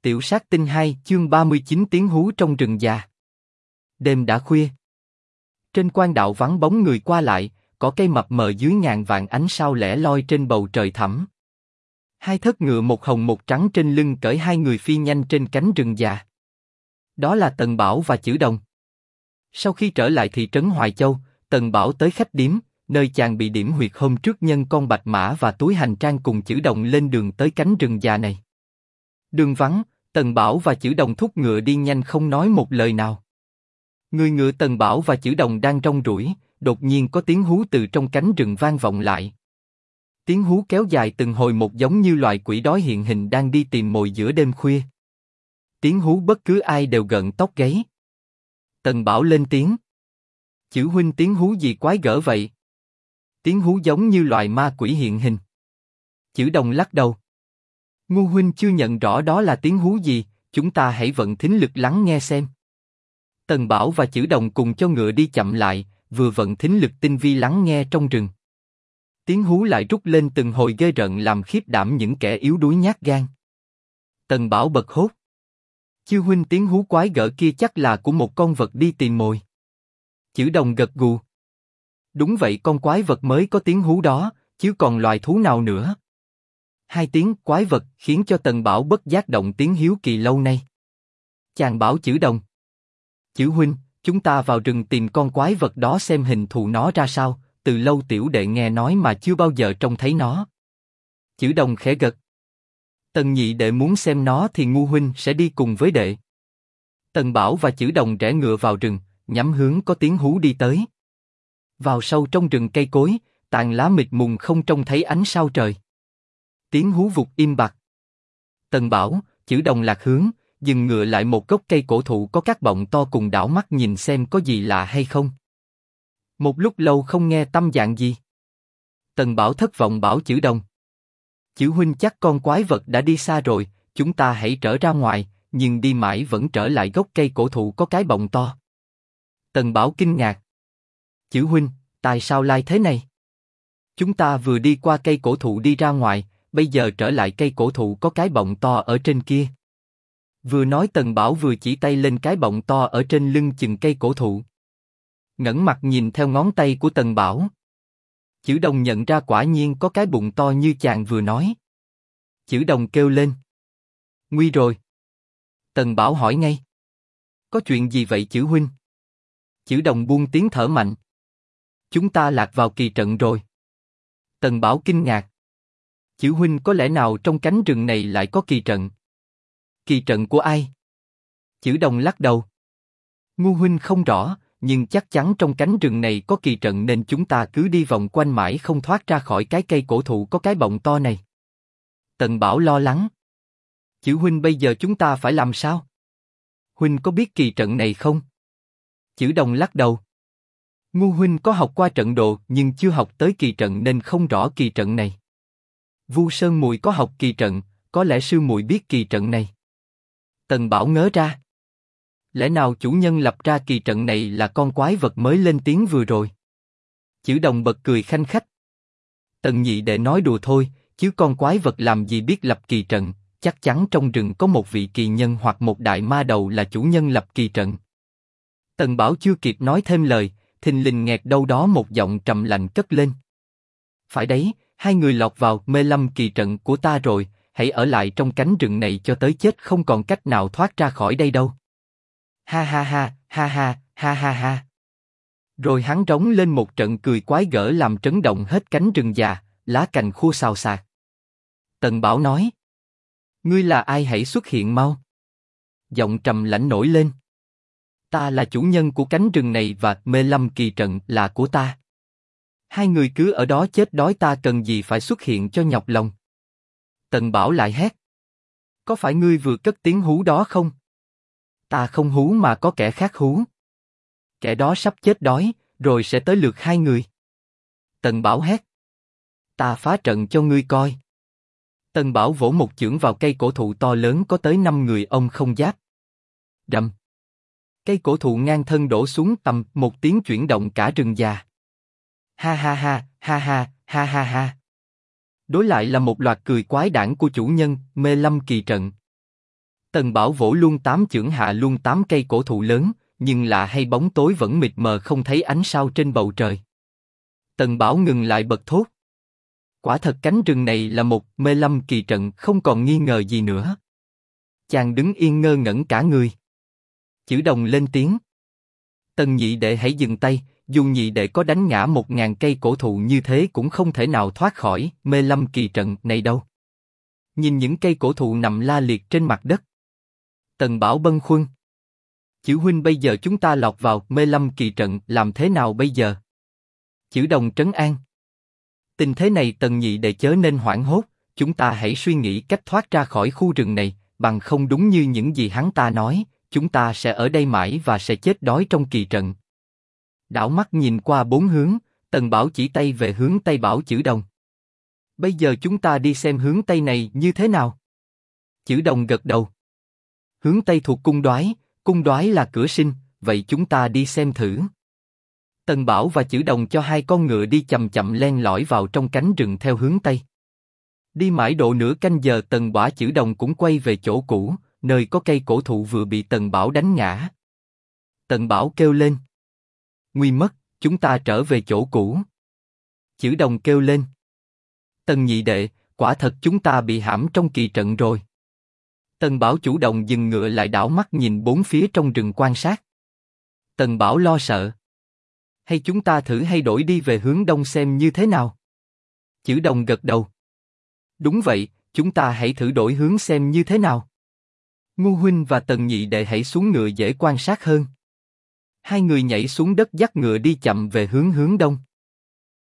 Tiểu sát tinh 2 chương 39 tiếng hú trong rừng già. Đêm đã khuya. Trên quan đạo vắng bóng người qua lại, cỏ cây mập mờ dưới ngàn vạn ánh sao lẻ loi trên bầu trời thẳm. Hai thất ngựa một hồng một trắng trên lưng cởi hai người phi nhanh trên cánh rừng già. Đó là Tần Bảo và Chử Đồng. Sau khi trở lại thị trấn Hoài Châu, Tần Bảo tới khách điếm, nơi chàng bị điểm huyệt hôm trước nhân con bạch mã và túi hành trang cùng Chử Đồng lên đường tới cánh rừng già này. Đường vắng, Tần Bảo và Chử Đồng thúc ngựa đi nhanh không nói một lời nào. Người ngựa Tần Bảo và Chử Đồng đang rong ruổi, đột nhiên có tiếng hú từ trong cánh rừng vang vọng lại. Tiếng hú kéo dài từng hồi một giống như loài quỷ đói hiện hình đang đi tìm mồi giữa đêm khuya. Tiếng hú bất cứ ai đều gợn tóc gáy. Tần Bảo lên tiếng. Chử huynh, tiếng hú gì quái gở vậy? Tiếng hú giống như loài ma quỷ hiện hình. Chử Đồng lắc đầu. Ngu huynh chưa nhận rõ đó là tiếng hú gì, chúng ta hãy vận thính lực lắng nghe xem. Tần Bảo và Chử Đồng cùng cho ngựa đi chậm lại, vừa vận thính lực tinh vi lắng nghe trong rừng. Tiếng hú lại rút lên từng hồi ghê rợn làm khiếp đảm những kẻ yếu đuối nhát gan. Tần Bảo bật hốt. Chư huynh, tiếng hú quái gở kia chắc là của một con vật đi tìm mồi. Chử Đồng gật gù. Đúng vậy, con quái vật mới có tiếng hú đó, chứ còn loài thú nào nữa. Hai tiếng quái vật khiến cho Tần Bảo bất giác động tiếng hiếu kỳ lâu nay. Chàng bảo Chử Đồng. Chử huynh, chúng ta vào rừng tìm con quái vật đó xem hình thù nó ra sao, từ lâu tiểu đệ nghe nói mà chưa bao giờ trông thấy nó. Chử Đồng khẽ gật. Tần nhị đệ muốn xem nó thì ngu huynh sẽ đi cùng với đệ. Tần Bảo và Chử Đồng rẽ ngựa vào rừng, nhắm hướng có tiếng hú đi tới. Vào sâu trong rừng cây cối, tàn lá mịt mùng không trông thấy ánh sao trời. Tiếng hú vụt im bặt. Tần Bảo, Chử Đồng lạc hướng, dừng ngựa lại một gốc cây cổ thụ có các bọng to cùng đảo mắt nhìn xem có gì lạ hay không. Một lúc lâu không nghe tâm dạng gì. Tần Bảo thất vọng bảo Chử Đồng. Chử huynh, chắc con quái vật đã đi xa rồi, chúng ta hãy trở ra ngoài, nhưng đi mãi vẫn trở lại gốc cây cổ thụ có cái bọng to. Tần Bảo kinh ngạc. Chử huynh, tại sao lại thế này? Chúng ta vừa đi qua cây cổ thụ đi ra ngoài, bây giờ trở lại cây cổ thụ có cái bọng to ở trên kia. Vừa nói Tần Bảo vừa chỉ tay lên cái bọng to ở trên lưng chừng cây cổ thụ. Ngẩng mặt nhìn theo ngón tay của Tần Bảo. Chử Đồng nhận ra quả nhiên có cái bụng to như chàng vừa nói. Chử Đồng kêu lên. Nguy rồi. Tần Bảo hỏi ngay. Có chuyện gì vậy Chử huynh? Chử Đồng buông tiếng thở mạnh. Chúng ta lạc vào kỳ trận rồi. Tần Bảo kinh ngạc. Chử huynh, có lẽ nào trong cánh rừng này lại có kỳ trận? Kỳ trận của ai? Chử Đồng lắc đầu. Ngu huynh không rõ, nhưng chắc chắn trong cánh rừng này có kỳ trận nên chúng ta cứ đi vòng quanh mãi không thoát ra khỏi cái cây cổ thụ có cái bọng to này. Tần Bảo lo lắng. Chử huynh, bây giờ chúng ta phải làm sao? Huynh có biết kỳ trận này không? Chử Đồng lắc đầu. Ngu huynh có học qua trận đồ nhưng chưa học tới kỳ trận nên không rõ kỳ trận này. Vu Sơn muội có học kỳ trận, có lẽ sư muội biết kỳ trận này. Tần Bảo ngớ ra. Lẽ nào chủ nhân lập ra kỳ trận này là con quái vật mới lên tiếng vừa rồi? Chử Đồng bật cười khanh khách. Tần nhị đệ nói đùa thôi, chứ con quái vật làm gì biết lập kỳ trận, chắc chắn trong rừng có một vị kỳ nhân hoặc một đại ma đầu là chủ nhân lập kỳ trận. Tần Bảo chưa kịp nói thêm lời, thình lình nghẹt đâu đó một giọng trầm lạnh cất lên. Phải đấy, hai người lọt vào mê lâm kỳ trận của ta rồi, hãy ở lại trong cánh rừng này cho tới chết, không còn cách nào thoát ra khỏi đây đâu. Ha ha ha, ha ha, ha ha ha. Rồi hắn rống lên một trận cười quái gở làm trấn động hết cánh rừng già, lá cành khua xào xạc. Tần Bảo nói. Ngươi là ai, hãy xuất hiện mau. Giọng trầm lãnh nổi lên. Ta là chủ nhân của cánh rừng này và mê lâm kỳ trận là của ta. Hai người cứ ở đó chết đói, ta cần gì phải xuất hiện cho nhọc lòng. Tần Bảo lại hét. Có phải ngươi vừa cất tiếng hú đó không? Ta không hú mà có kẻ khác hú. Kẻ đó sắp chết đói, rồi sẽ tới lượt hai người. Tần Bảo hét. Ta phá trận cho ngươi coi. Tần Bảo vỗ một chưởng vào cây cổ thụ to lớn có tới 5 người ông không giáp. Rầm. Cây cổ thụ ngang thân đổ xuống tầm một tiếng chuyển động cả rừng già. Ha ha ha, ha ha, ha ha ha. Đối lại là một loạt cười quái đản của chủ nhân mê lâm kỳ trận. Tần Bảo vỗ luôn tám chưởng hạ luôn 8 cây cổ thụ lớn, nhưng lạ hay bóng tối vẫn mịt mờ không thấy ánh sao trên bầu trời. Tần Bảo ngừng lại bật thốt. Quả thật cánh rừng này là một mê lâm kỳ trận, không còn nghi ngờ gì nữa. Chàng đứng yên ngơ ngẩn cả người. Chữ Đồng lên tiếng. Tần nhị đệ hãy dừng tay, dù nhị đệ có đánh ngã 1000 cây cổ thụ như thế cũng không thể nào thoát khỏi mê lâm kỳ trận này đâu. Nhìn những cây cổ thụ nằm la liệt trên mặt đất. Tần Bảo bâng khuâng. Chữ huynh, bây giờ chúng ta lọt vào mê lâm kỳ trận, làm thế nào bây giờ? Chữ Đồng trấn an. Tình thế này Tần nhị đệ chớ nên hoảng hốt, chúng ta hãy suy nghĩ cách thoát ra khỏi khu rừng này, bằng không đúng như những gì hắn ta nói, chúng ta sẽ ở đây mãi và sẽ chết đói trong kỳ trận. Đảo mắt nhìn qua 4 hướng, Tần Bảo chỉ tay về hướng Tây bảo Chữ Đồng. Bây giờ chúng ta đi xem hướng Tây này như thế nào? Chữ Đồng gật đầu. Hướng Tây thuộc cung đoái là cửa sinh, vậy chúng ta đi xem thử. Tần Bảo và Chữ Đồng cho 2 con ngựa đi chậm chậm len lỏi vào trong cánh rừng theo hướng Tây. Đi mãi độ nửa canh giờ Tần Bảo Chữ Đồng cũng quay về chỗ cũ, nơi có cây cổ thụ vừa bị Tần Bảo đánh ngã. Tần Bảo kêu lên. Nguy mất, chúng ta trở về chỗ cũ. Chữ Đồng kêu lên. Tần nhị đệ, quả thật chúng ta bị hãm trong kỳ trận rồi. Tần Bảo chủ động dừng ngựa lại, đảo mắt nhìn 4 phía trong rừng quan sát. Tần Bảo lo sợ. Hay chúng ta thử hay đổi đi về hướng đông xem như thế nào? Chữ Đồng gật đầu. Đúng vậy, chúng ta hãy thử đổi hướng xem như thế nào. Ngô huynh và Tần nhị đệ hãy xuống ngựa dễ quan sát hơn. 2 người nhảy xuống đất dắt ngựa đi chậm về hướng đông.